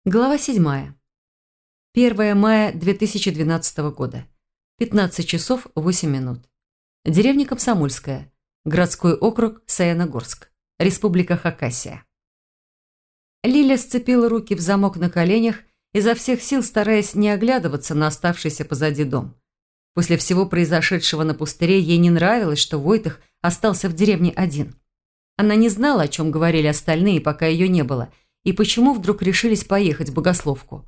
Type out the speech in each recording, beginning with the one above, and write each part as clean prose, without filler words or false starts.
Глава 7. 1 мая 2012 года. 15 часов 8 минут. Деревня Комсомольская. Городской округ Саяногорск. Республика Хакасия. Лиля сцепила руки в замок на коленях, изо всех сил стараясь не оглядываться на оставшийся позади дом. После всего произошедшего на пустыре ей не нравилось, что Войтых остался в деревне один. Она не знала, о чем говорили остальные, пока ее не было, и почему вдруг решились поехать в Богословку.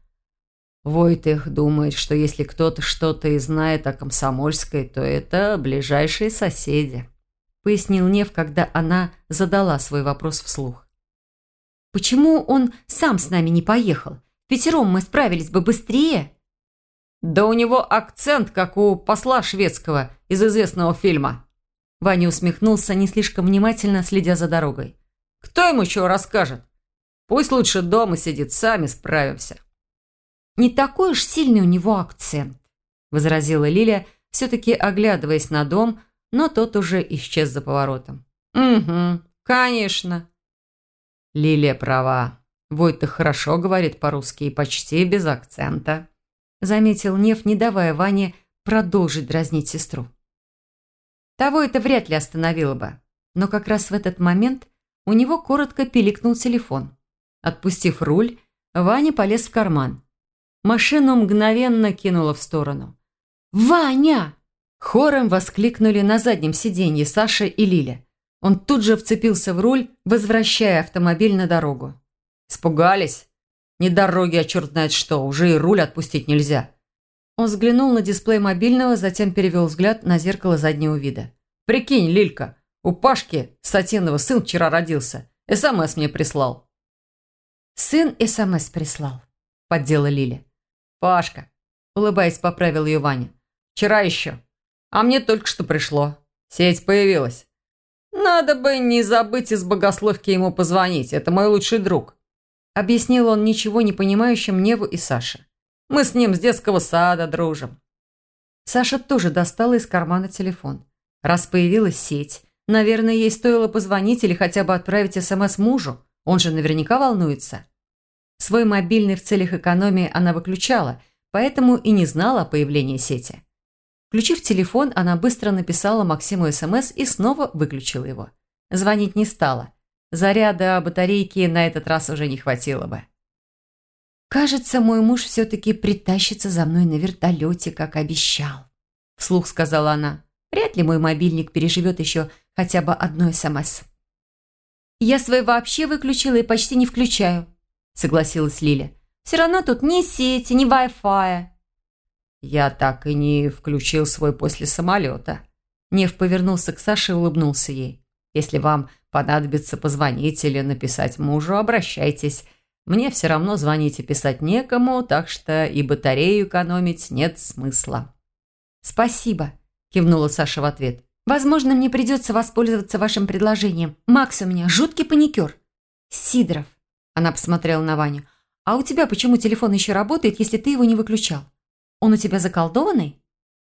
Войтых думает, что если кто-то что-то и знает о Комсомольской, то это ближайшие соседи, пояснил Нев, когда она задала свой вопрос вслух. Почему он сам с нами не поехал? Впятером мы справились бы быстрее. Да у него акцент, как у посла шведского из известного фильма. Ваня усмехнулся, не слишком внимательно следя за дорогой. Кто ему чего расскажет? Пусть лучше дома сидит, сами справимся. Не такой уж сильный у него акцент, возразила Лиля, все-таки оглядываясь на дом, но тот уже исчез за поворотом. Угу, конечно. Лилия права. Войтых хорошо говорит по-русски и почти без акцента, заметил Нев, не давая Ване продолжить дразнить сестру. Того это вряд ли остановило бы, но как раз в этот момент у него коротко пиликнул телефон. Отпустив руль, Ваня полез в карман. Машину мгновенно кинуло в сторону. «Ваня!» Хором воскликнули на заднем сиденье Саша и Лиля. Он тут же вцепился в руль, возвращая автомобиль на дорогу. «Испугались? Не дороги, а черт знает что, уже и руль отпустить нельзя». Он взглянул на дисплей мобильного, затем перевел взгляд на зеркало заднего вида. «Прикинь, Лилька, у Пашки Сатинова сын вчера родился. СМС мне прислал». «Сын СМС прислал», – поддела Лиля. «Пашка», – улыбаясь, поправил ее Ваня. «Вчера еще. А мне только что пришло. Сеть появилась. Надо бы не забыть из Богословки ему позвонить. Это мой лучший друг», – объяснил он ничего не понимающим Неву и Саше. «Мы с ним с детского сада дружим». Саша тоже достала из кармана телефон. Раз появилась сеть, наверное, ей стоило позвонить или хотя бы отправить СМС мужу. Он же наверняка волнуется. Свой мобильный в целях экономии она выключала, поэтому и не знала о появлении сети. Включив телефон, она быстро написала Максиму СМС и снова выключила его. Звонить не стала. Заряда батарейки на этот раз уже не хватило бы. «Кажется, мой муж все-таки притащится за мной на вертолете, как обещал», – вслух сказала она. «Вряд ли мой мобильник переживет еще хотя бы одно СМС». «Я свой вообще выключила и почти не включаю», – согласилась Лиля. «Все равно тут ни сети, ни Wi-Fi». «Я так и не включил свой после самолета». Нев повернулся к Саше и улыбнулся ей. «Если вам понадобится позвонить или написать мужу, обращайтесь. Мне все равно звонить и писать некому, так что и батарею экономить нет смысла». «Спасибо», – кивнула Саша в ответ. «Возможно, мне придется воспользоваться вашим предложением. Макс у меня жуткий паникер». «Сидоров», – она посмотрела на Ваню, – «а у тебя почему телефон еще работает, если ты его не выключал? Он у тебя заколдованный?»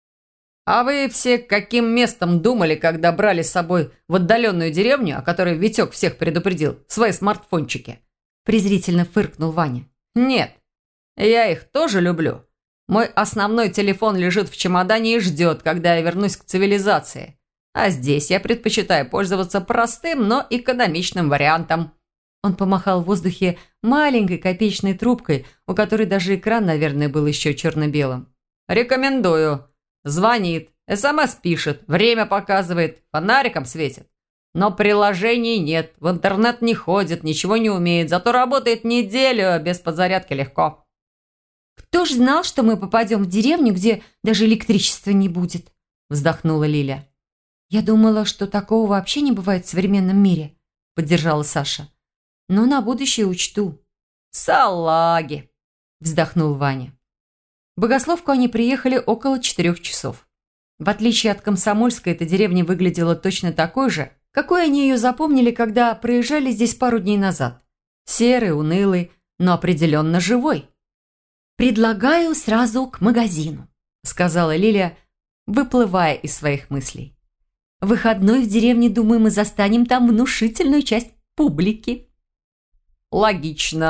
«А вы все каким местом думали, когда брали с собой в отдаленную деревню, о которой Витек всех предупредил, свои смартфончики?» Презрительно фыркнул Ваня. «Нет, я их тоже люблю. Мой основной телефон лежит в чемодане и ждет, когда я вернусь к цивилизации. А здесь я предпочитаю пользоваться простым, но экономичным вариантом». Он помахал в воздухе маленькой копеечной трубкой, у которой даже экран, наверное, был еще черно-белым. «Рекомендую. Звонит, СМС пишет, время показывает, фонариком светит. Но приложений нет, в интернет не ходит, ничего не умеет, зато работает неделю, без подзарядки легко». «Кто ж знал, что мы попадем в деревню, где даже электричества не будет?» – вздохнула Лиля. «Я думала, что такого вообще не бывает в современном мире», – поддержала Саша. «Но на будущее учту». «Салаги!» – вздохнул Ваня. В Богословку они приехали около 4 часов. В отличие от Комсомольской, эта деревня выглядела точно такой же, какой они ее запомнили, когда проезжали здесь пару дней назад. Серый, унылый, но определенно живой. «Предлагаю сразу к магазину», – сказала Лиля, выплывая из своих мыслей. «В выходной в деревне, думаю, мы застанем там внушительную часть публики». «Логично.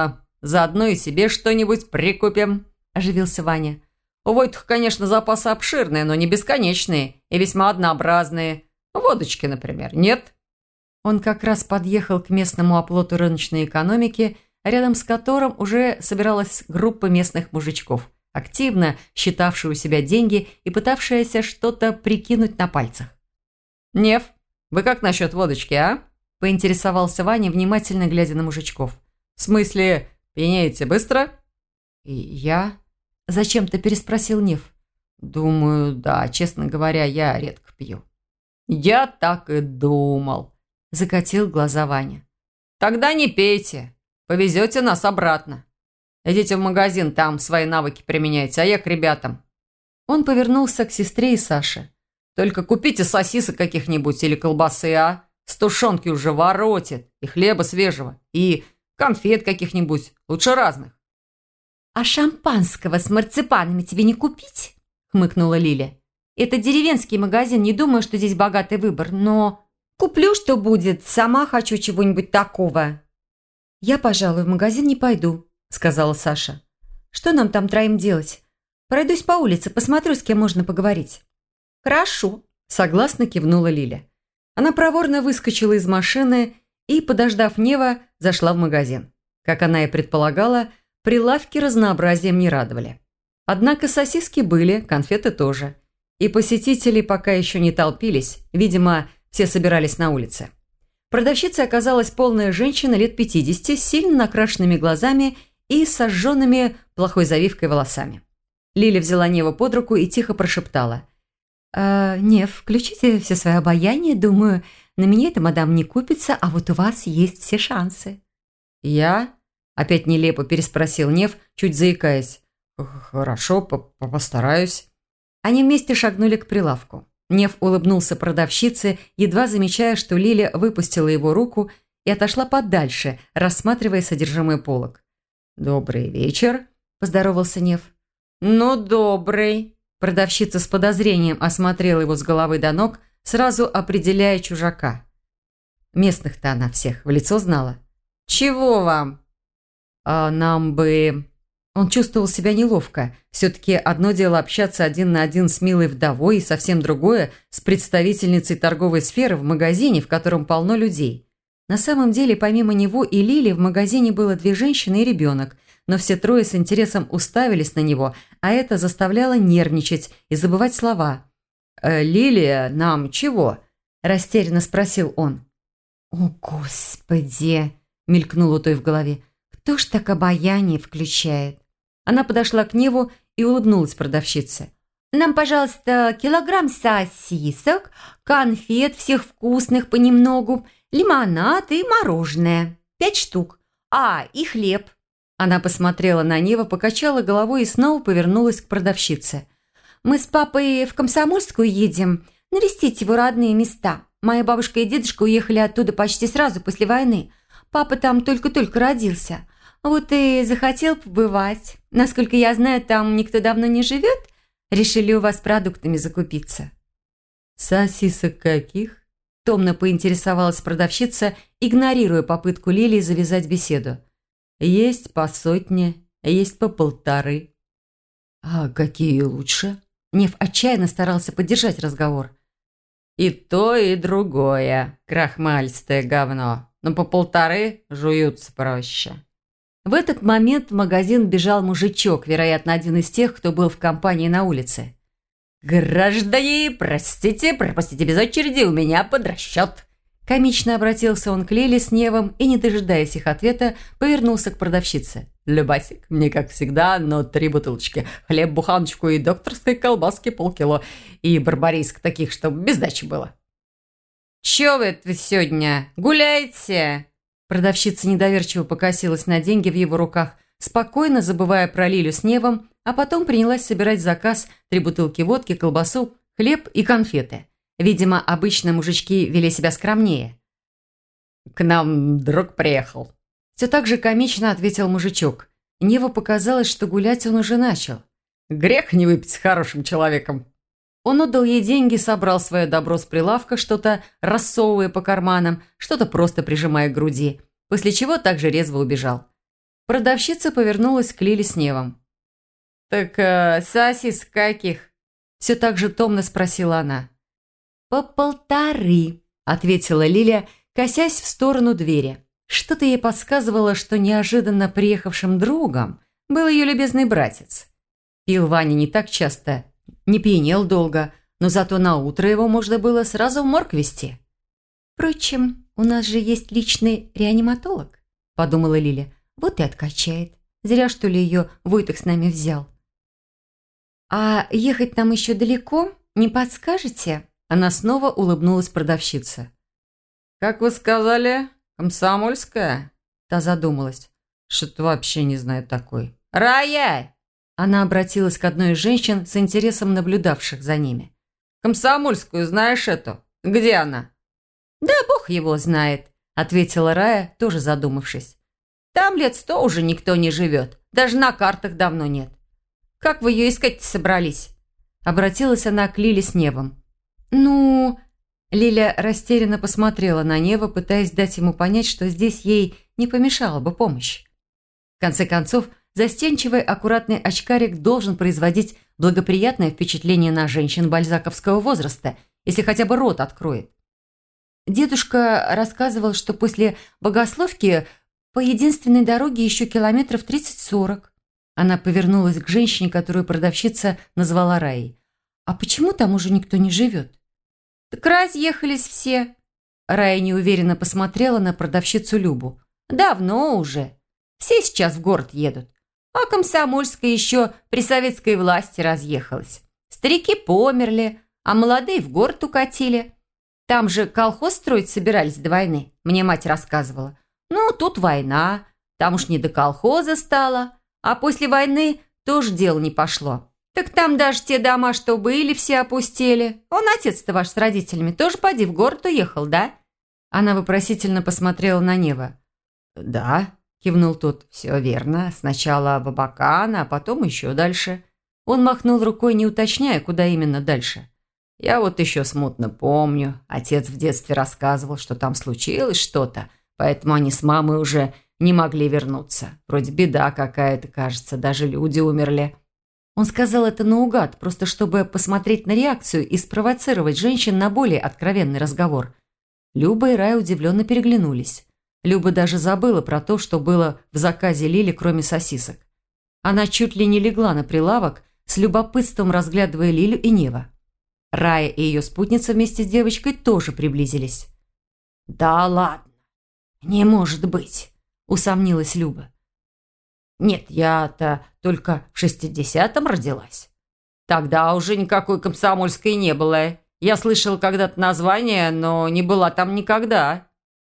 Заодно и себе что-нибудь прикупим», – оживился Ваня. «У Войтуха, конечно, запасы обширные, но не бесконечные и весьма однообразные. Водочки, например, нет?» Он как раз подъехал к местному оплоту рыночной экономики, рядом с которым уже собиралась группа местных мужичков, активно считавшая у себя деньги и пытавшаяся что-то прикинуть на пальцах. «Нев, вы как насчет водочки, а?» – поинтересовался Ваня, внимательно глядя на мужичков. «В смысле, пьянеете быстро?» «И я?» – зачем-то переспросил Нев. «Думаю, да, честно говоря, я редко пью». «Я так и думал», – закатил глаза Ваня. «Тогда не пейте, повезете нас обратно. Идите в магазин, там свои навыки применяйте, а я к ребятам». Он повернулся к сестре и Саше. «Только купите сосисок каких-нибудь или колбасы, а? С тушенки уже воротит, и хлеба свежего, и конфет каких-нибудь, лучше разных». «А шампанского с марципанами тебе не купить?» – хмыкнула Лиля. «Это деревенский магазин, не думаю, что здесь богатый выбор, но куплю, что будет, сама хочу чего-нибудь такого». «Я, пожалуй, в магазин не пойду», – сказала Саша. «Что нам там троим делать? Пройдусь по улице, посмотрю, с кем можно поговорить». «Хорошо», – согласно кивнула Лиля. Она проворно выскочила из машины и, подождав Нева, зашла в магазин. Как она и предполагала, прилавки разнообразием не радовали. Однако сосиски были, конфеты тоже. И посетители пока еще не толпились, видимо, все собирались на улице. Продавщицей оказалась полная женщина лет 50 с сильно накрашенными глазами и сожженными плохой завивкой волосами. Лиля взяла Нева под руку и тихо прошептала. «Нев, включите все свое обаяние, думаю, на меня эта мадам не купится, а вот у вас есть все шансы». «Я?» – опять нелепо переспросил Нев, чуть заикаясь. «Хорошо, постараюсь». Они вместе шагнули к прилавку. Нев улыбнулся продавщице, едва замечая, что Лиля выпустила его руку и отошла подальше, рассматривая содержимое полок. «Добрый вечер», – поздоровался Нев. «Ну, добрый». Продавщица с подозрением осмотрела его с головы до ног, сразу определяя чужака. Местных-то она всех в лицо знала. «Чего вам?» «А нам бы...» Он чувствовал себя неловко. Все-таки одно дело общаться один на один с милой вдовой, и совсем другое – с представительницей торговой сферы в магазине, в котором полно людей. На самом деле, помимо него и Лили, в магазине было 2 женщины и ребенок, но все трое с интересом уставились на него, а это заставляло нервничать и забывать слова. «Лилия, нам чего?» – растерянно спросил он. «О, Господи!» – мелькнуло у той в голове. «Кто ж так обаяние включает?» Она подошла к Неву и улыбнулась продавщице. «Нам, пожалуйста, килограмм сосисок, конфет всех вкусных понемногу, лимонад и мороженое. 5 штук. И хлеб». Она посмотрела на Нева, покачала головой и снова повернулась к продавщице. «Мы с папой в Комсомольскую едем, навестить его родные места. Моя бабушка и дедушка уехали оттуда почти сразу после войны. Папа там только-только родился. Вот и захотел побывать. Насколько я знаю, там никто давно не живет. Решили у вас продуктами закупиться». «Сосисок каких?» – томно поинтересовалась продавщица, игнорируя попытку Лилии завязать беседу. «Есть по 100, есть по 1,5». «А какие лучше?» Нев отчаянно старался поддержать разговор. «И то, и другое, крахмалистое говно. Но по 1,5 жуются проще». В этот момент в магазин бежал мужичок, вероятно, один из тех, кто был в компании на улице. «Граждане, простите, пропустите без очереди, у меня под расчет». Комично обратился он к Лиле с Невом и, не дожидаясь их ответа, повернулся к продавщице. «Любасик, мне как всегда, но 3 бутылочки. Хлеб, буханочку и докторской колбаски полкило. И барбариск таких, чтобы без дачи было». «Чё вы это сегодня? Гуляете?» Продавщица недоверчиво покосилась на деньги в его руках, спокойно забывая про Лилю с Невом, а потом принялась собирать заказ: 3 бутылки водки, колбасу, хлеб и конфеты. Видимо, обычно мужички вели себя скромнее. «К нам друг приехал». Все так же комично ответил мужичок. Неву показалось, что гулять он уже начал. «Грех не выпить с хорошим человеком». Он отдал ей деньги, собрал свое добро с прилавка, что-то рассовывая по карманам, что-то просто прижимая к груди, после чего также резво убежал. Продавщица повернулась к Лиле с Невом. «Так сосисок каких?» Все так же томно спросила она. «По 1,5», ответила Лиля, косясь в сторону двери. Что-то ей подсказывало, что неожиданно приехавшим другом был ее любезный братец. Пил Ваня не так часто, не пьянел долго, но зато на утро его можно было сразу в морг везти. «Впрочем, у нас же есть личный реаниматолог», – подумала Лиля. «Вот и откачает. Зря, что ли, ее Войтых с нами взял». «А ехать нам еще далеко? Не подскажете?» Она снова улыбнулась продавщице. «Как вы сказали, Комсомольская?» Та задумалась. «Что-то вообще не знаю такой». «Рая!» Она обратилась к одной из женщин с интересом наблюдавших за ними. «Комсомольскую знаешь эту? Где она?» «Да бог его знает», – ответила Рая, тоже задумавшись. «Там лет 100 уже никто не живет. Даже на картах давно нет. Как вы ее искать-то собрались?» Обратилась она к Лиле с Невом. «Ну...» Лиля растерянно посмотрела на Нева, пытаясь дать ему понять, что здесь ей не помешала бы помощь. В конце концов, застенчивый, аккуратный очкарик должен производить благоприятное впечатление на женщин бальзаковского возраста, если хотя бы рот откроет. Дедушка рассказывал, что после Богословки по единственной дороге еще километров 30-40. Она повернулась к женщине, которую продавщица назвала Раей. «А почему там уже никто не живет?» «Так разъехались все». Рая неуверенно посмотрела на продавщицу Любу. «Давно уже. Все сейчас в город едут. А Комсомольская еще при советской власти разъехалась. Старики померли, а молодые в город укатили. Там же колхоз строить собирались до войны, мне мать рассказывала. Ну, тут война, там уж не до колхоза стало, а после войны тоже дело не пошло. Так там даже те дома, что были, все опустели. Он, отец-то ваш с родителями, тоже поди в город уехал, да?» Она вопросительно посмотрела на Нева. «Да», – кивнул тот, – «все верно. Сначала в Абакан, а потом еще дальше». Он махнул рукой, не уточняя, куда именно дальше. «Я вот еще смутно помню. Отец в детстве рассказывал, что там случилось что-то, поэтому они с мамой уже не могли вернуться. Вроде беда какая-то, кажется, даже люди умерли». Он сказал это наугад, просто чтобы посмотреть на реакцию и спровоцировать женщин на более откровенный разговор. Люба и Рая удивленно переглянулись. Люба даже забыла про то, что было в заказе Лили, кроме сосисок. Она чуть ли не легла на прилавок, с любопытством разглядывая Лилю и Нева. Рая и ее спутница вместе с девочкой тоже приблизились. «Да ладно, не может быть», – усомнилась Люба. «Нет, я-то только в 60-м родилась. Тогда уже никакой Комсомольской не было. Я слышала когда-то название, но не была там никогда».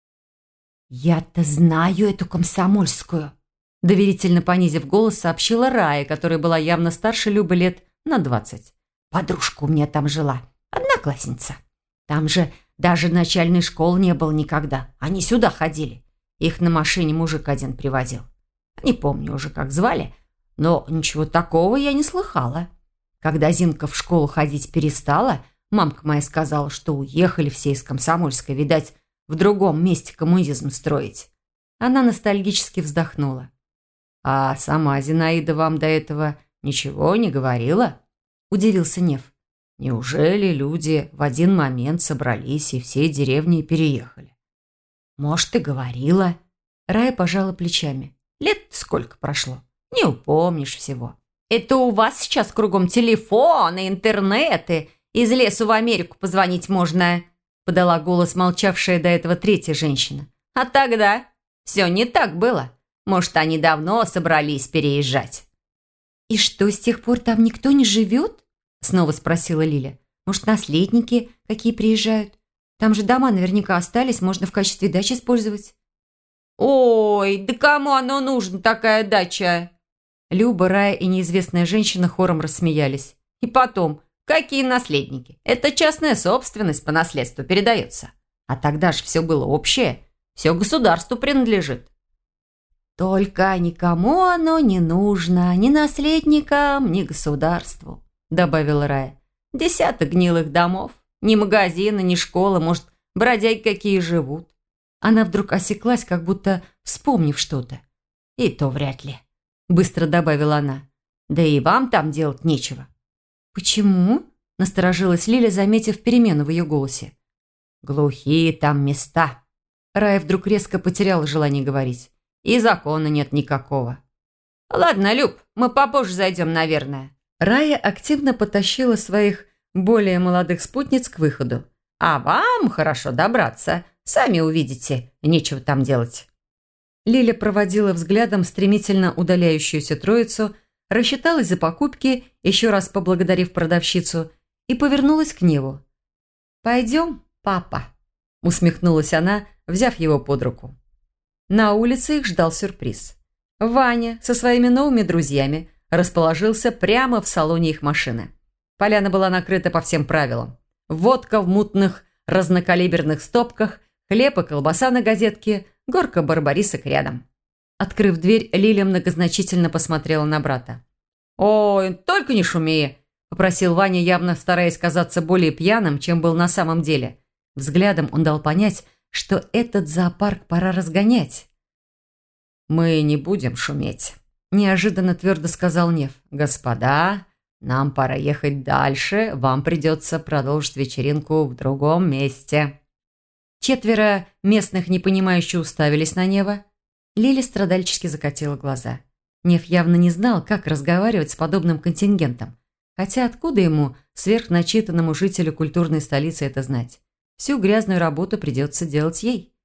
«Я-то знаю эту Комсомольскую», – доверительно понизив голос, сообщила Рая, которая была явно старше Любы лет на 20. «Подружка у меня там жила, одноклассница. Там же даже начальной школы не было никогда. Они сюда ходили. Их на машине мужик один привозил. Не помню уже, как звали, но ничего такого я не слыхала. Когда Зинка в школу ходить перестала, мамка моя сказала, что уехали все из Комсомольской, видать, в другом месте коммунизм строить». Она ностальгически вздохнула. «А сама Зинаида вам до этого ничего не говорила?» – удивился Нев. «Неужели люди в один момент собрались и всей деревней переехали?» «Может, и говорила». Рая пожала плечами. «Лет сколько прошло? Не упомнишь всего. Это у вас сейчас кругом телефоны, интернеты. Из лесу в Америку позвонить можно», – подала голос молчавшая до этого третья женщина. «А тогда все не так было. Может, они давно собрались переезжать». «И что, с тех пор там никто не живет?» – снова спросила Лиля. «Может, наследники какие приезжают? Там же дома наверняка остались, можно в качестве дачи использовать». «Ой, да кому оно нужно, такая дача?» Люба, Рая и неизвестная женщина хором рассмеялись. «И потом, какие наследники? Это частная собственность по наследству передается. А тогда же все было общее, все государству принадлежит». «Только никому оно не нужно, ни наследникам, ни государству», добавила Рая. «Десяток гнилых домов, ни магазина, ни школы, может, бродяги какие живут». Она вдруг осеклась, как будто вспомнив что-то. «И то вряд ли», – быстро добавила она. «Да и вам там делать нечего». «Почему?» – насторожилась Лиля, заметив перемену в ее голосе. «Глухие там места». Рая вдруг резко потеряла желание говорить. «И закона нет никакого». «Ладно, Люб, мы попозже зайдем, наверное». Рая активно потащила своих более молодых спутниц к выходу. «А вам хорошо добраться. Сами увидите, нечего там делать». Лиля проводила взглядом стремительно удаляющуюся троицу, рассчиталась за покупки, еще раз поблагодарив продавщицу, и повернулась к Неву. «Пойдем, папа», – усмехнулась она, взяв его под руку. На улице их ждал сюрприз. Ваня со своими новыми друзьями расположился прямо в салоне их машины. Поляна была накрыта по всем правилам. Водка в мутных разнокалиберных стопках, хлеб и колбаса на газетке, горка барбарисок рядом. Открыв дверь, Лиля многозначительно посмотрела на брата. «Ой, только не шуми!» – попросил Ваня, явно стараясь казаться более пьяным, чем был на самом деле. Взглядом он дал понять, что этот зоопарк пора разгонять. «Мы не будем шуметь», – неожиданно твердо сказал Нев. «Господа, нам пора ехать дальше, вам придется продолжить вечеринку в другом месте». Четверо местных непонимающе уставились на Нева. Лиля страдальчески закатила глаза. Нев явно не знал, как разговаривать с подобным контингентом. Хотя откуда ему, сверхначитанному жителю культурной столицы, это знать? Всю грязную работу придется делать ей.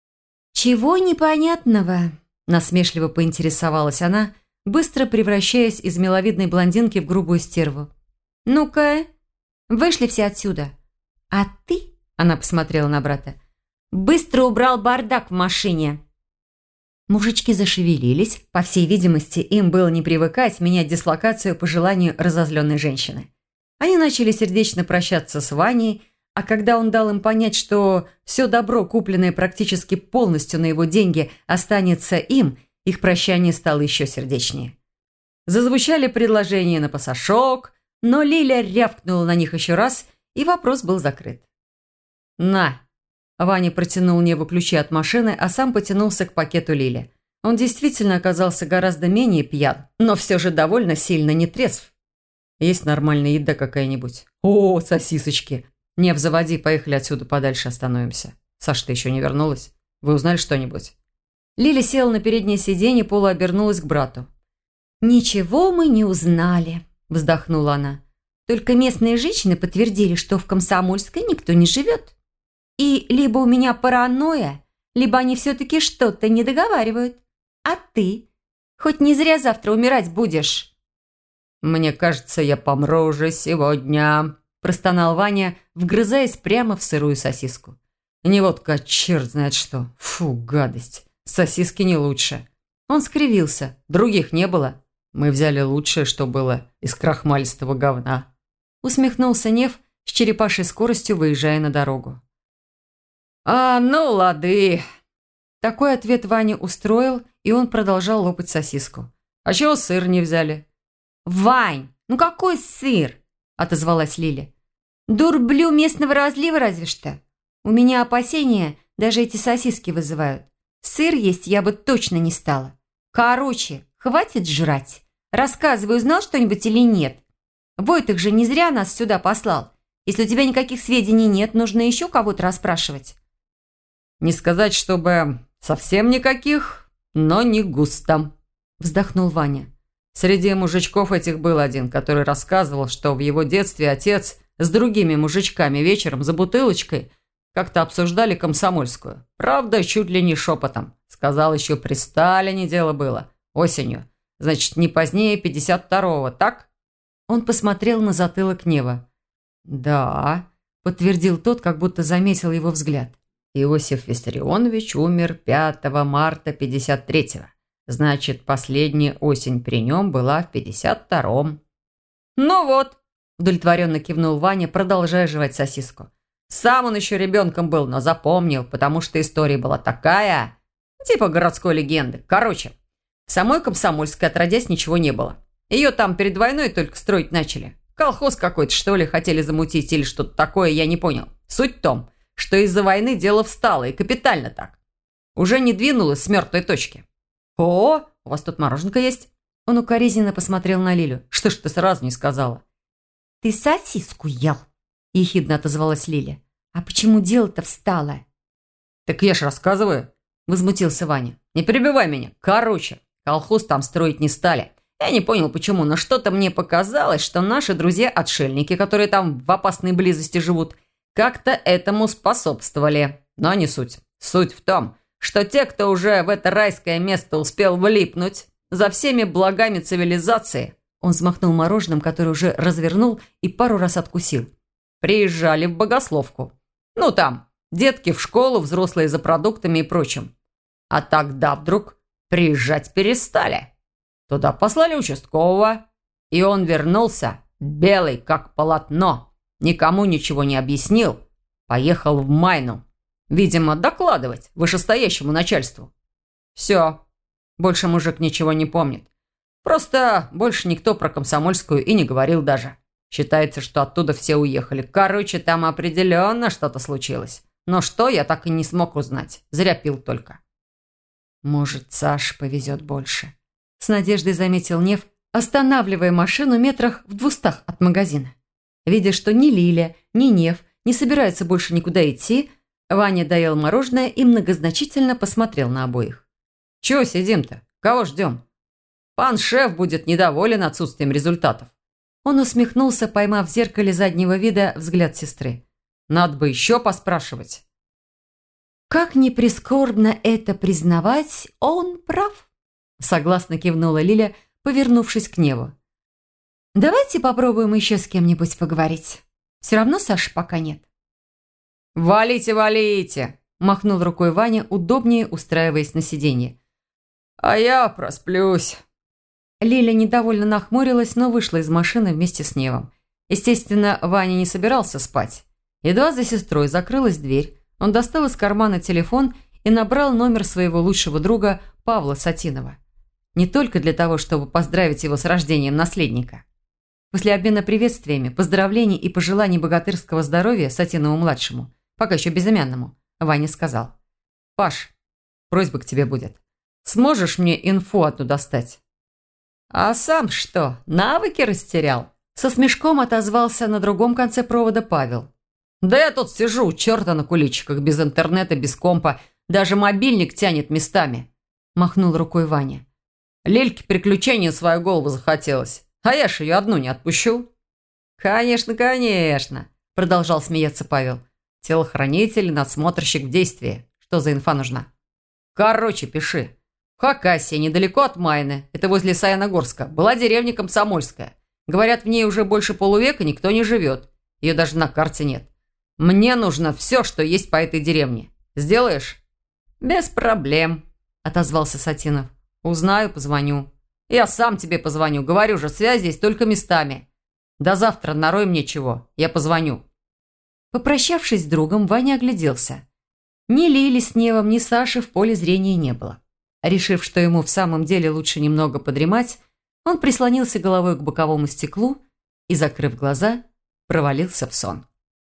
«Чего непонятного?» – насмешливо поинтересовалась она, быстро превращаясь из миловидной блондинки в грубую стерву. «Ну-ка, вышли все отсюда. А ты, – она посмотрела на брата, – быстро убрал бардак в машине». Мужички зашевелились. По всей видимости, им было не привыкать менять дислокацию по желанию разозленной женщины. Они начали сердечно прощаться с Ваней, а когда он дал им понять, что все добро, купленное практически полностью на его деньги, останется им, их прощание стало еще сердечнее. Зазвучали предложения на пасашок, но Лиля рявкнула на них еще раз, и вопрос был закрыт. «На!» Ваня протянул Неву ключи от машины, а сам потянулся к пакету Лили. Он действительно оказался гораздо менее пьян, но все же довольно сильно нетрезв. «Есть нормальная еда какая-нибудь?» «О, сосисочки!» «Нев, заводи, поехали отсюда подальше, остановимся». «Саша, ты еще не вернулась? Вы узнали что-нибудь?» Лиля села на переднее сиденье, полуобернулась к брату. «Ничего мы не узнали», – вздохнула она. «Только местные женщины подтвердили, что в Комсомольской никто не живет. И либо у меня паранойя, либо они все-таки что-то не договаривают. А ты? Хоть не зря завтра умирать будешь». «Мне кажется, я помру уже сегодня», – простонал Ваня, вгрызаясь прямо в сырую сосиску. «Не водка, а черт знает что. Фу, гадость. Сосиски не лучше». Он скривился. Других не было. Мы взяли лучшее, что было, из крахмалистого говна. Усмехнулся Нев с черепашьей скоростью, выезжая на дорогу. «А, ну, лады!» Такой ответ Ваня устроил, и он продолжал лопать сосиску. «А чего сыр не взяли?» «Вань, ну какой сыр?» – отозвалась Лиля. «Дурблю местного разлива разве что. У меня опасения даже эти сосиски вызывают. Сыр есть я бы точно не стала. Короче, хватит жрать. Рассказывай, узнал что-нибудь или нет? Войтых же не зря нас сюда послал. Если у тебя никаких сведений нет, нужно еще кого-то расспрашивать». «Не сказать, чтобы совсем никаких, но не густо», – вздохнул Ваня. «Среди мужичков этих был один, который рассказывал, что в его детстве отец с другими мужичками вечером за бутылочкой как-то обсуждали Комсомольскую. Правда, чуть ли не шепотом. Сказал, еще при Сталине дело было. Осенью. Значит, не позднее 52-го, так?» Он посмотрел на затылок Нева. «Да», – подтвердил тот, как будто заметил его взгляд. «Иосиф Виссарионович умер 5 марта 53-го. Значит, последняя осень при нем была в 52-м». «Ну вот», – удовлетворенно кивнул Ваня, продолжая жевать сосиску. «Сам он еще ребенком был, но запомнил, потому что история была такая, типа городской легенды. Короче, в самой Комсомольской отродясь ничего не было. Ее там перед войной только строить начали. Колхоз какой-то, что ли, хотели замутить или что-то такое, я не понял. Суть в том, что из-за войны дело встало, и капитально так. Уже не двинулось с мертвой точки». «О, у вас тут мороженка есть?» Он укоризненно посмотрел на Лилю. «Что ж ты сразу не сказала?» «Ты сосиску ел?» – ехидно отозвалась Лиля. «А почему дело-то встало?» «Так я ж рассказываю», – возмутился Ваня. «Не перебивай меня. Короче, колхоз там строить не стали. Я не понял, почему, но что-то мне показалось, что наши друзья-отшельники, которые там в опасной близости живут, как-то этому способствовали. Но не суть. Суть в том, что те, кто уже в это райское место успел влипнуть, за всеми благами цивилизации, он взмахнул мороженым, которое уже развернул и пару раз откусил, приезжали в Богословку. Ну там, детки в школу, взрослые за продуктами и прочим. А тогда вдруг приезжать перестали. Туда послали участкового, и он вернулся, белый как полотно, никому ничего не объяснил, поехал в Майну. Видимо, докладывать вышестоящему начальству. Все. Больше мужик ничего не помнит. Просто больше никто про Комсомольскую и не говорил даже. Считается, что оттуда все уехали. Короче, там определенно что-то случилось. Но что, я так и не смог узнать. Зря пил только. «Может, Саше повезет больше», – с надеждой заметил Нев, останавливая машину метрах в 200 от магазина. Видя, что ни Лиля, ни Нев не собираются больше никуда идти, Ваня доел мороженое и многозначительно посмотрел на обоих. «Чего сидим-то? Кого ждем? Пан шеф будет недоволен отсутствием результатов». Он усмехнулся, поймав в зеркале заднего вида взгляд сестры. «Надо бы еще поспрашивать». «Как ни прискорбно это признавать, он прав», – согласно кивнула Лиля, повернувшись к Неву. «Давайте попробуем еще с кем-нибудь поговорить. Все равно Саши пока нет». «Валите, валите!» – махнул рукой Ваня, удобнее устраиваясь на сиденье. «А я просплюсь». Лиля недовольно нахмурилась, но вышла из машины вместе с Невом. Естественно, Ваня не собирался спать. Едва за сестрой закрылась дверь, он достал из кармана телефон и набрал номер своего лучшего друга Павла Сатинова. Не только для того, чтобы поздравить его с рождением наследника. После обмена приветствиями, поздравлений и пожеланий богатырского здоровья Сатинову-младшему, пока еще безымянному, Ваня сказал: «Паш, просьба к тебе будет. Сможешь мне инфу одну достать?» «А сам что, навыки растерял?» Со смешком отозвался на другом конце провода Павел. «Да я тут сижу у черта на куличиках, без интернета, без компа. Даже мобильник тянет местами», – махнул рукой Ваня. «Лельке приключения в свою голову захотелось, а я ж ее одну не отпущу». «Конечно, конечно», – продолжал смеяться Павел. «Телохранитель, надсмотрщик в действии. Что за инфа нужна?» «Короче, пиши. Хакасия, недалеко от Майны, это возле Саяногорска, была деревня Комсомольская. Говорят, в ней уже больше полувека никто не живет. Ее даже на карте нет. Мне нужно все, что есть по этой деревне. Сделаешь?» «Без проблем», – отозвался Сатинов. «Узнаю, позвоню». «Я сам тебе позвоню. Говорю же, связь здесь только местами. До завтра нарой мне чего. Я позвоню». Попрощавшись с другом, Ваня огляделся. Ни Лили с Невом, ни Саши в поле зрения не было. Решив, что ему в самом деле лучше немного подремать, он прислонился головой к боковому стеклу и, закрыв глаза, провалился в сон.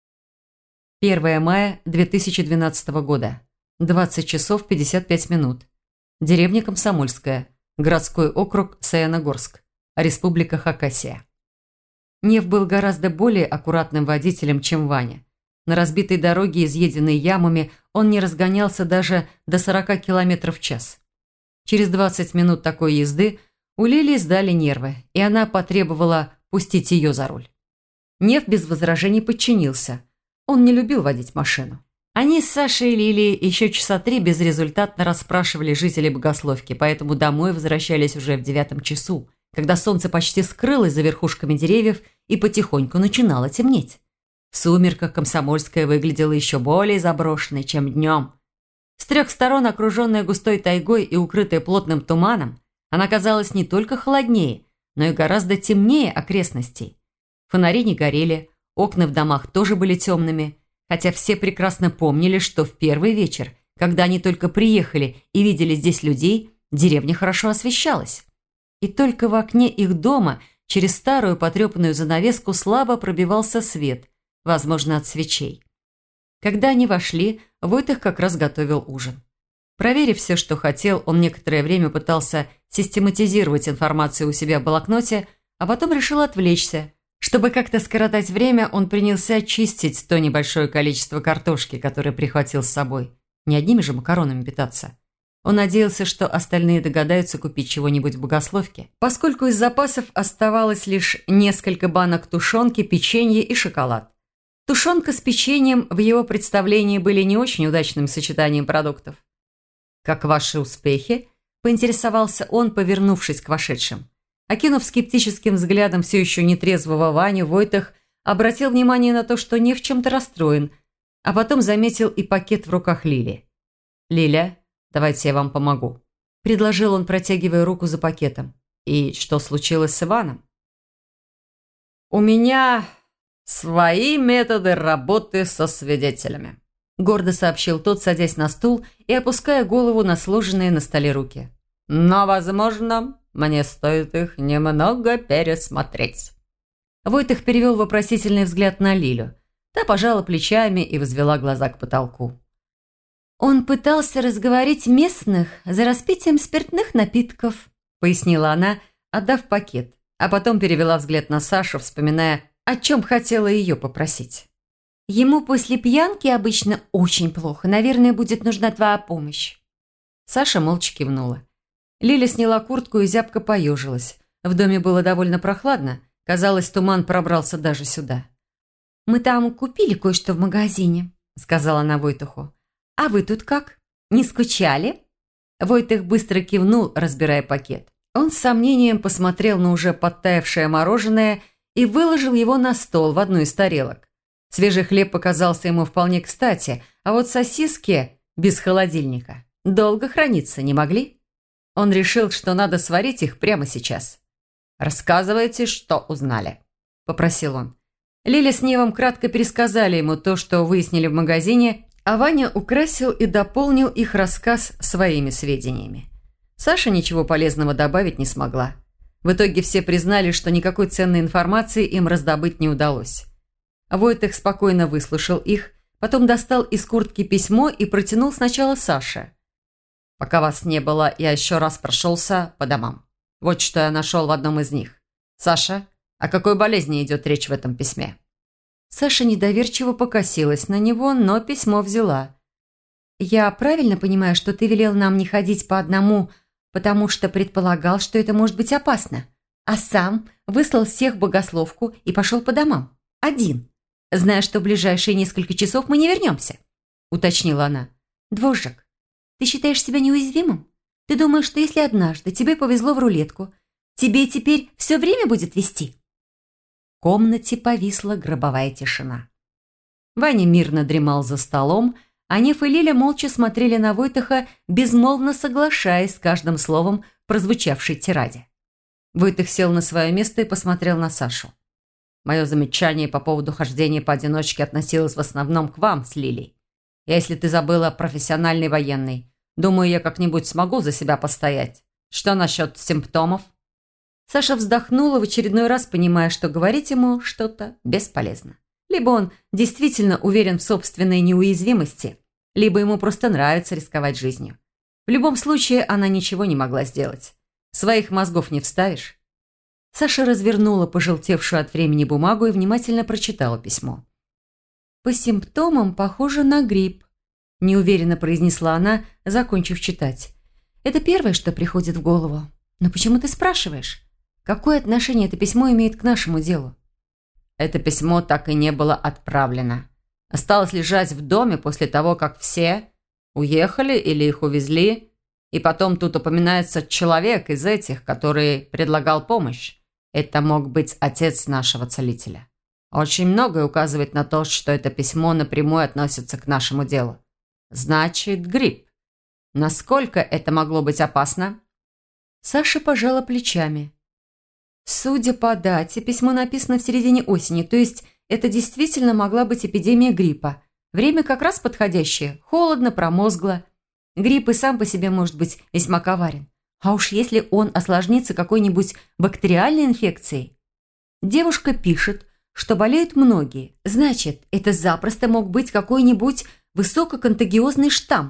1 мая 2012 года. 20 часов 55 минут. Деревня Комсомольская. Городской округ Саяногорск. Республика Хакасия. Нев был гораздо более аккуратным водителем, чем Ваня. На разбитой дороге, изъеденной ямами, он не разгонялся даже до 40 км в час. Через 20 минут такой езды у Лилии сдали нервы, и она потребовала пустить ее за руль. Нев без возражений подчинился. Он не любил водить машину. Они с Сашей и Лилией еще часа 3 безрезультатно расспрашивали жителей Богословки, поэтому домой возвращались уже в 9 часу, когда солнце почти скрылось за верхушками деревьев и потихоньку начинало темнеть. В сумерках Комсомольская выглядела еще более заброшенной, чем днем. С 3 сторон, окруженная густой тайгой и укрытая плотным туманом, она казалась не только холоднее, но и гораздо темнее окрестностей. Фонари не горели, окна в домах тоже были темными, хотя все прекрасно помнили, что в первый вечер, когда они только приехали и видели здесь людей, деревня хорошо освещалась. И только в окне их дома через старую потрепанную занавеску слабо пробивался свет, возможно, от свечей. Когда они вошли, Войтых как раз готовил ужин. Проверив все, что хотел, он некоторое время пытался систематизировать информацию у себя в блокноте, а потом решил отвлечься. Чтобы как-то скоротать время, он принялся очистить то небольшое количество картошки, которое прихватил с собой. Не одними же макаронами питаться. Он надеялся, что остальные догадаются купить чего-нибудь в богословке, поскольку из запасов оставалось лишь несколько банок тушенки, печенье и шоколад. Тушенка с печеньем в его представлении были не очень удачным сочетанием продуктов. «Как ваши успехи?» – поинтересовался он, повернувшись к вошедшим. Окинув скептическим взглядом все еще нетрезвого Ваню, Войтах обратил внимание на то, что не в чем-то расстроен, а потом заметил и пакет в руках Лили. «Лиля, давайте я вам помогу», – предложил он, протягивая руку за пакетом. «И что случилось с Иваном?» «У меня свои методы работы со свидетелями», – гордо сообщил тот, садясь на стул и опуская голову на сложенные на столе руки. «Но, возможно, мне стоит их немного пересмотреть». Войтах перевел вопросительный взгляд на Лилю. Та пожала плечами и возвела глаза к потолку. «Он пытался разговорить местных за распитием спиртных напитков», пояснила она, отдав пакет, а потом перевела взгляд на Сашу, вспоминая, о чем хотела ее попросить. «Ему после пьянки обычно очень плохо. Наверное, будет нужна твоя помощь». Саша молча кивнула. Лиля сняла куртку и зябко поежилась. В доме было довольно прохладно. Казалось, туман пробрался даже сюда. «Мы там купили кое-что в магазине», – сказала она Войтаху. «А вы тут как? Не скучали?» Войтах быстро кивнул, разбирая пакет. Он с сомнением посмотрел на уже подтаявшее мороженое и выложил его на стол в одну из тарелок. Свежий хлеб показался ему вполне кстати, а вот сосиски без холодильника долго храниться не могли. Он решил, что надо сварить их прямо сейчас. «Рассказывайте, что узнали», – попросил он. Лиля с Невом кратко пересказали ему то, что выяснили в магазине, а Ваня украсил и дополнил их рассказ своими сведениями. Саша ничего полезного добавить не смогла. В итоге все признали, что никакой ценной информации им раздобыть не удалось. Войтах спокойно выслушал их, потом достал из куртки письмо и протянул сначала Саше. «Пока вас не было, я еще раз прошелся по домам. Вот что я нашел в одном из них. Саша, о какой болезни идет речь в этом письме?» Саша недоверчиво покосилась на него, но письмо взяла. «Я правильно понимаю, что ты велел нам не ходить по одному, потому что предполагал, что это может быть опасно, а сам выслал всех в богословку и пошел по домам, один, зная, что в ближайшие несколько часов мы не вернемся», – уточнила она. «Дворжик, ты считаешь себя неуязвимым? Ты думаешь, что если однажды тебе повезло в рулетку, тебе теперь все время будет вести?» В комнате повисла гробовая тишина. Ваня мирно дремал за столом, а Нев и Лиля молча смотрели на Войтаха, безмолвно соглашаясь с каждым словом прозвучавшей тираде. Войтах сел на свое место и посмотрел на Сашу. «Мое замечание по поводу хождения поодиночке относилось в основном к вам с Лилей. Если ты забыла, профессиональный военный, думаю, я как-нибудь смогу за себя постоять. Что насчет симптомов?» Саша вздохнула в очередной раз, понимая, что говорить ему что-то бесполезно. Либо он действительно уверен в собственной неуязвимости, либо ему просто нравится рисковать жизнью. В любом случае, она ничего не могла сделать. Своих мозгов не вставишь. Саша развернула пожелтевшую от времени бумагу и внимательно прочитала письмо. «По симптомам похоже на грипп», – неуверенно произнесла она, закончив читать. «Это первое, что приходит в голову. Но почему ты спрашиваешь? Какое отношение это письмо имеет к нашему делу?» «Это письмо так и не было отправлено. Осталось лежать в доме после того, как все уехали или их увезли. И потом тут упоминается человек из этих, который предлагал помощь. Это мог быть отец нашего целителя. Очень многое указывает на то, что это письмо напрямую относится к нашему делу. Значит, грипп. Насколько это могло быть опасно?» Саша пожала плечами. «Судя по дате, письмо написано в середине осени, то есть это действительно могла быть эпидемия гриппа. Время как раз подходящее, холодно, промозгло. Грипп и сам по себе может быть весьма коварен. А уж если он осложнится какой-нибудь бактериальной инфекцией. Девушка пишет, что болеют многие. Значит, это запросто мог быть какой-нибудь высококонтагиозный штамм.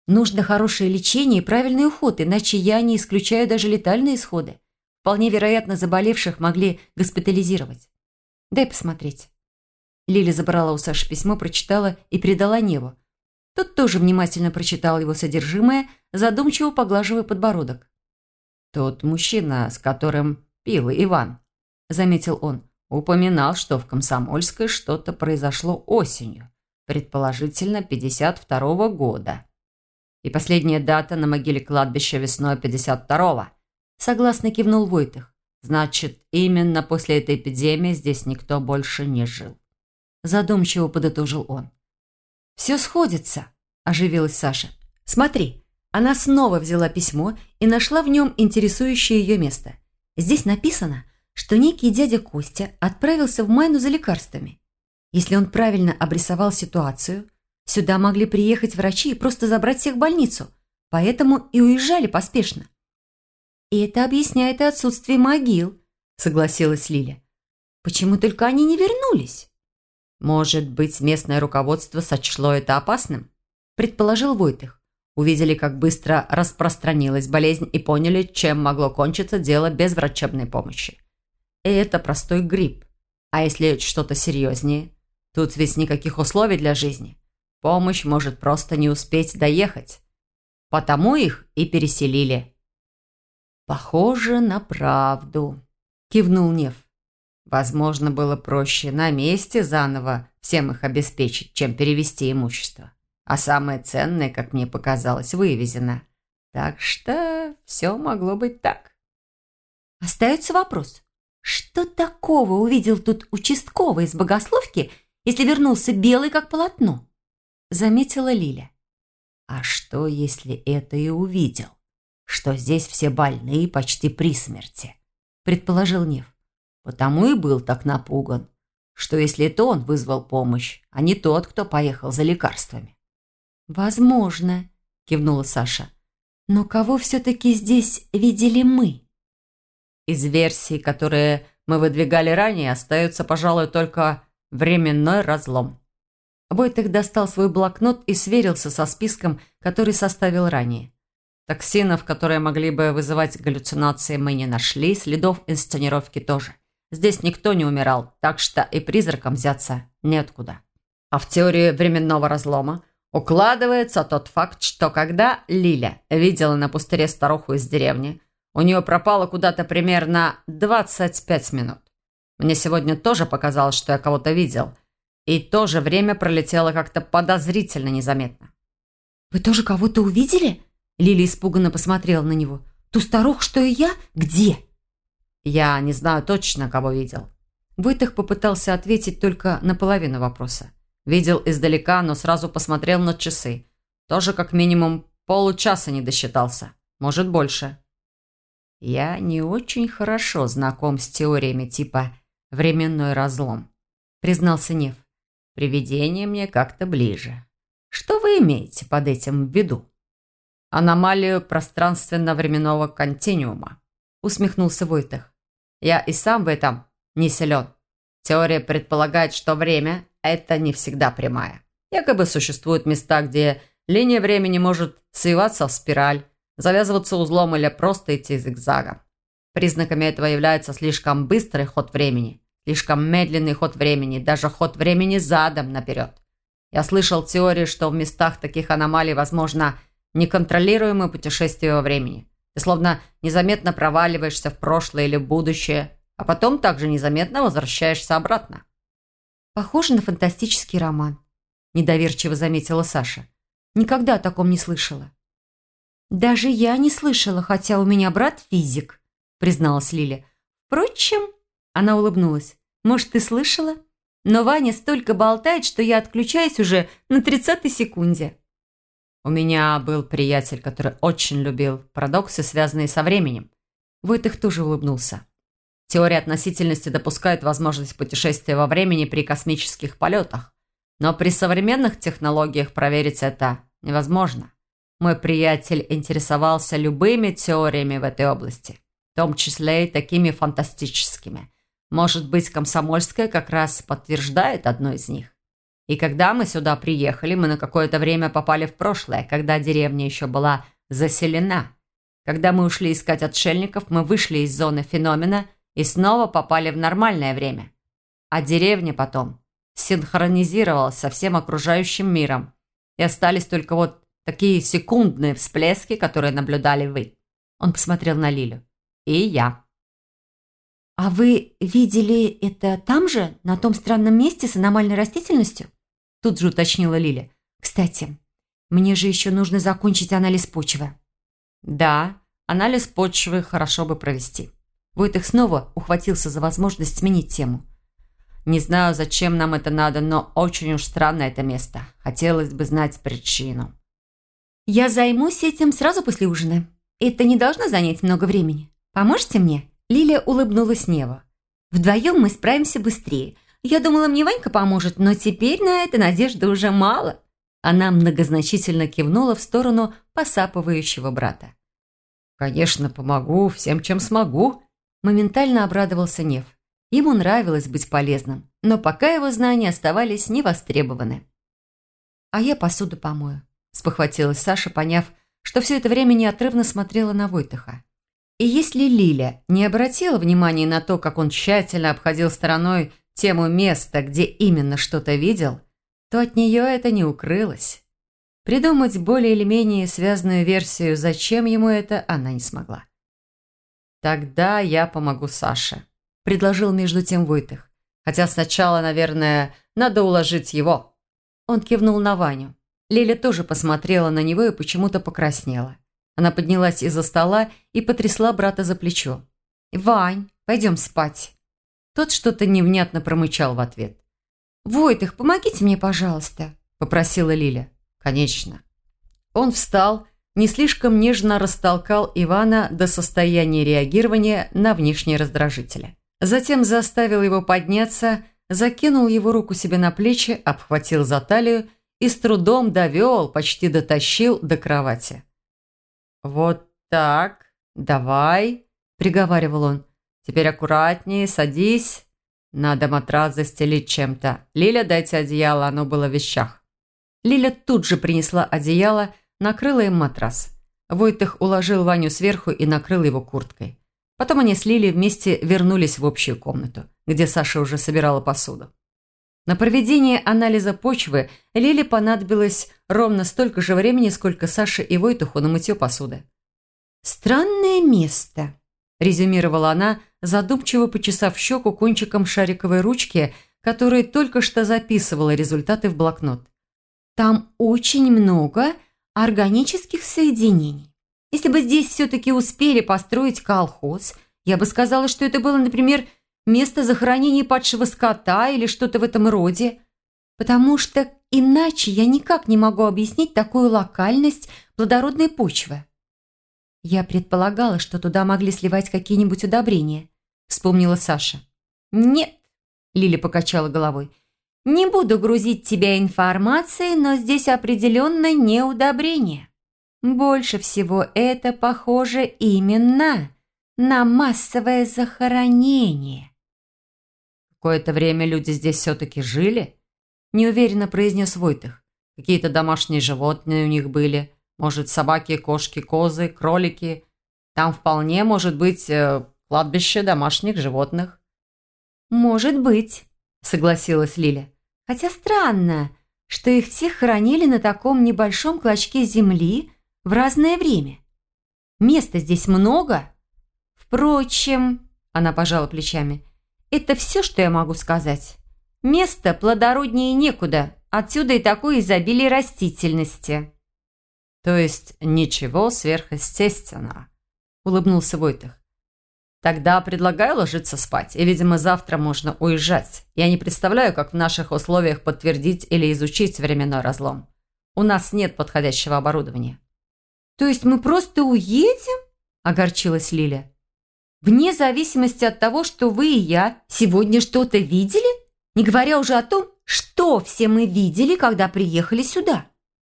Нужно хорошее лечение и правильный уход, иначе я не исключаю даже летальные исходы. Вполне вероятно, заболевших могли госпитализировать. Дай посмотреть». Лиля забрала у Саши письмо, прочитала и передала Неву. Тот тоже внимательно прочитал его содержимое, задумчиво поглаживая подбородок. «Тот мужчина, с которым пил Иван», – заметил он, – упоминал, что в Комсомольской что-то произошло осенью, предположительно 52-го года. И последняя дата на могиле кладбища весной 52-го. Согласно кивнул Войтых. Значит, именно после этой эпидемии здесь никто больше не жил. Задумчиво подытожил он. «Все сходится», – оживилась Саша. «Смотри». Она снова взяла письмо и нашла в нем интересующее ее место. Здесь написано, что некий дядя Костя отправился в Майну за лекарствами. Если он правильно обрисовал ситуацию, сюда могли приехать врачи и просто забрать всех в больницу, поэтому и уезжали поспешно. «И это объясняет и отсутствие могил», – согласилась Лиля. «Почему только они не вернулись?» «Может быть, местное руководство сочло это опасным?» – предположил Войтых. Увидели, как быстро распространилась болезнь и поняли, чем могло кончиться дело без врачебной помощи. И это простой грипп. А если что-то серьезнее? Тут ведь никаких условий для жизни. Помощь может просто не успеть доехать. Потому их и переселили. «Похоже на правду», – кивнул Нев. Возможно, было проще на месте заново всем их обеспечить, чем перевести имущество. А самое ценное, как мне показалось, вывезено. Так что все могло быть так. Остается вопрос. Что такого увидел тут участковый из богословки, если вернулся белый как полотно? Заметила Лиля. А что, если это и увидел? Что здесь все больные почти при смерти, предположил Нев. Потому и был так напуган, что если это он вызвал помощь, а не тот, кто поехал за лекарствами. «Возможно», – кивнула Саша. «Но кого все-таки здесь видели мы?» Из версий, которые мы выдвигали ранее, остается, пожалуй, только временной разлом. Войтых достал свой блокнот и сверился со списком, который составил ранее. Токсинов, которые могли бы вызывать галлюцинации, мы не нашли, следов инсценировки тоже. Здесь никто не умирал, так что и призракам взяться неоткуда. А в теории временного разлома укладывается тот факт, что когда Лиля видела на пустыре старуху из деревни, у нее пропало куда-то примерно 25 минут. Мне сегодня тоже показалось, что я кого-то видел, и тоже время пролетело как-то подозрительно незаметно. «Вы тоже кого-то увидели?» Лиля испуганно посмотрела на него. «Ту старуху, что и я? Где?» «Я не знаю точно, кого видел». Войтых попытался ответить только на половину вопроса. Видел издалека, но сразу посмотрел на часы. Тоже как минимум получаса не досчитался. Может, больше. Я не очень хорошо знаком с теориями типа «временной разлом», признался Нев. Привидение мне как-то ближе. Что вы имеете под этим в виду? Аномалию пространственно-временного континуума, усмехнулся Войтых. Я и сам в этом не силен. Теория предполагает, что время – это не всегда прямая. Якобы существуют места, где линия времени может свиваться в спираль, завязываться узлом или просто идти зигзагом. Признаками этого является слишком быстрый ход времени, слишком медленный ход времени, даже ход времени задом наперед. Я слышал теории, что в местах таких аномалий возможно неконтролируемое путешествие во времени. Ты словно незаметно проваливаешься в прошлое или в будущее, а потом также незаметно возвращаешься обратно. «Похоже на фантастический роман», – недоверчиво заметила Саша. «Никогда о таком не слышала». «Даже я не слышала, хотя у меня брат физик», – призналась Лиля. «Впрочем», – она улыбнулась, – «может, ты слышала? Но Ваня столько болтает, что я отключаюсь уже на 30-й секунде». У меня был приятель, который очень любил парадоксы, связанные со временем. Войтых тоже улыбнулся. Теория относительности допускает возможность путешествия во времени при космических полетах. Но при современных технологиях проверить это невозможно. Мой приятель интересовался любыми теориями в этой области, в том числе и такими фантастическими. Может быть, Комсомольская как раз подтверждает одну из них. И когда мы сюда приехали, мы на какое-то время попали в прошлое, когда деревня еще была заселена. Когда мы ушли искать отшельников, мы вышли из зоны феномена и снова попали в нормальное время. А деревня потом синхронизировалась со всем окружающим миром. И остались только вот такие секундные всплески, которые наблюдали вы. Он посмотрел на Лилю. И я. «А вы видели это там же, на том странном месте с аномальной растительностью?» Тут же уточнила Лиля. «Кстати, мне же еще нужно закончить анализ почвы». Да, анализ почвы хорошо бы провести. Войтых снова ухватился за возможность сменить тему. Не знаю, зачем нам это надо, но очень уж странно это место. Хотелось бы знать причину. «Я займусь этим сразу после ужина. Это не должно занять много времени. Поможете мне?» Лиля улыбнулась Нева. «Вдвоем мы справимся быстрее. Я думала, мне Ванька поможет, но теперь на это надежды уже мало». Она многозначительно кивнула в сторону посапывающего брата. «Конечно, помогу всем, чем смогу», – моментально обрадовался Нев. Ему нравилось быть полезным, но пока его знания оставались невостребованы. «А я посуду помою», – спохватилась Саша, поняв, что все это время неотрывно смотрела на Войтыха. И если Лиля не обратила внимания на то, как он тщательно обходил стороной тему места, где именно что-то видел, то от нее это не укрылось. Придумать более или менее связанную версию, зачем ему это, она не смогла. «Тогда я помогу Саше», – предложил между тем Войтых. «Хотя сначала, наверное, надо уложить его». Он кивнул на Ваню. Лиля тоже посмотрела на него и почему-то покраснела. Она поднялась из-за стола и потрясла брата за плечо. «Вань, пойдем спать». Тот что-то невнятно промычал в ответ. «Войтых, помогите мне, пожалуйста», – попросила Лиля. «Конечно». Он встал, не слишком нежно растолкал Ивана до состояния реагирования на внешние раздражители. Затем заставил его подняться, закинул его руку себе на плечи, обхватил за талию и с трудом довел, почти дотащил до кровати. «Вот так, давай», – приговаривал он. «Теперь аккуратнее, садись. Надо матрас застелить чем-то. Лиля, дайте одеяло, оно было в вещах». Лиля тут же принесла одеяло, накрыла им матрас. Войтых уложил Ваню сверху и накрыл его курткой. Потом они с Лилей вместе вернулись в общую комнату, где Саша уже собирала посуду. На проведение анализа почвы Лиле понадобилось ровно столько же времени, сколько Саше и Войтуху на мытье посуды. «Странное место», – резюмировала она, задумчиво почесав щеку кончиком шариковой ручки, которой только что записывала результаты в блокнот. «Там очень много органических соединений. Если бы здесь все-таки успели построить колхоз, я бы сказала, что это было, например, место захоронения падшего скота или что-то в этом роде, потому что иначе я никак не могу объяснить такую локальность плодородной почвы». «Я предполагала, что туда могли сливать какие-нибудь удобрения», – вспомнила Саша. «Нет», – Лиля покачала головой, – «не буду грузить тебя информацией, но здесь определенно не удобрение. Больше всего это похоже именно на массовое захоронение». «Какое-то время люди здесь все-таки жили?» – неуверенно произнес Войтых. «Какие-то домашние животные у них были. Может, собаки, кошки, козы, кролики. Там вполне может быть кладбище домашних животных». «Может быть», – согласилась Лиля. «Хотя странно, что их всех хоронили на таком небольшом клочке земли в разное время. Места здесь много. Впрочем, – она пожала плечами, – это все, что я могу сказать. Место плодороднее некуда, отсюда и такое изобилие растительности». «То есть ничего сверхъестественного», – улыбнулся Войтых. «Тогда предлагаю ложиться спать, и, видимо, завтра можно уезжать. Я не представляю, как в наших условиях подтвердить или изучить временной разлом. У нас нет подходящего оборудования». «То есть мы просто уедем?» – огорчилась Лиля. «Вне зависимости от того, что вы и я сегодня что-то видели? Не говоря уже о том, что все мы видели, когда приехали сюда».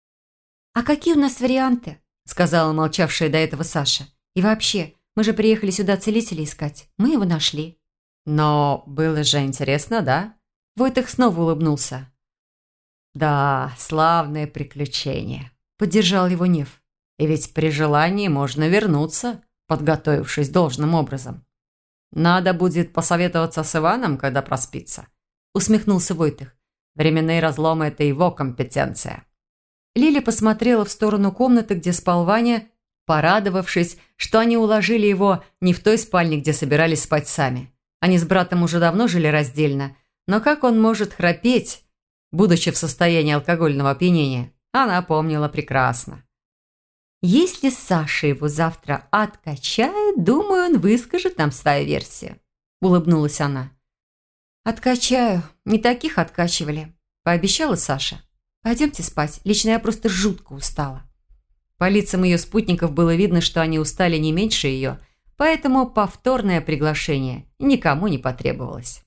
«А какие у нас варианты?» – сказала молчавшая до этого Саша. «И вообще, мы же приехали сюда целителя искать. Мы его нашли». «Но было же интересно, да?» Войтых снова улыбнулся. Да, славное приключение, поддержал его Нев. И ведь при желании можно вернуться, подготовившись должным образом. Надо будет посоветоваться с Иваном, когда проспится, усмехнулся Войтых. Временные разломы – это его компетенция. Лиля посмотрела в сторону комнаты, где спал Ваня, порадовавшись, что они уложили его не в той спальне, где собирались спать сами. Они с братом уже давно жили раздельно, но как он может храпеть, будучи в состоянии алкогольного опьянения, она помнила прекрасно. Если Саша его завтра откачает, думаю, он выскажет нам свою версию», – улыбнулась она. «Откачаю. Не таких откачивали», – пообещала Саша. «Пойдемте спать. Лично я просто жутко устала». По лицам ее спутников было видно, что они устали не меньше ее, поэтому повторное приглашение никому не потребовалось.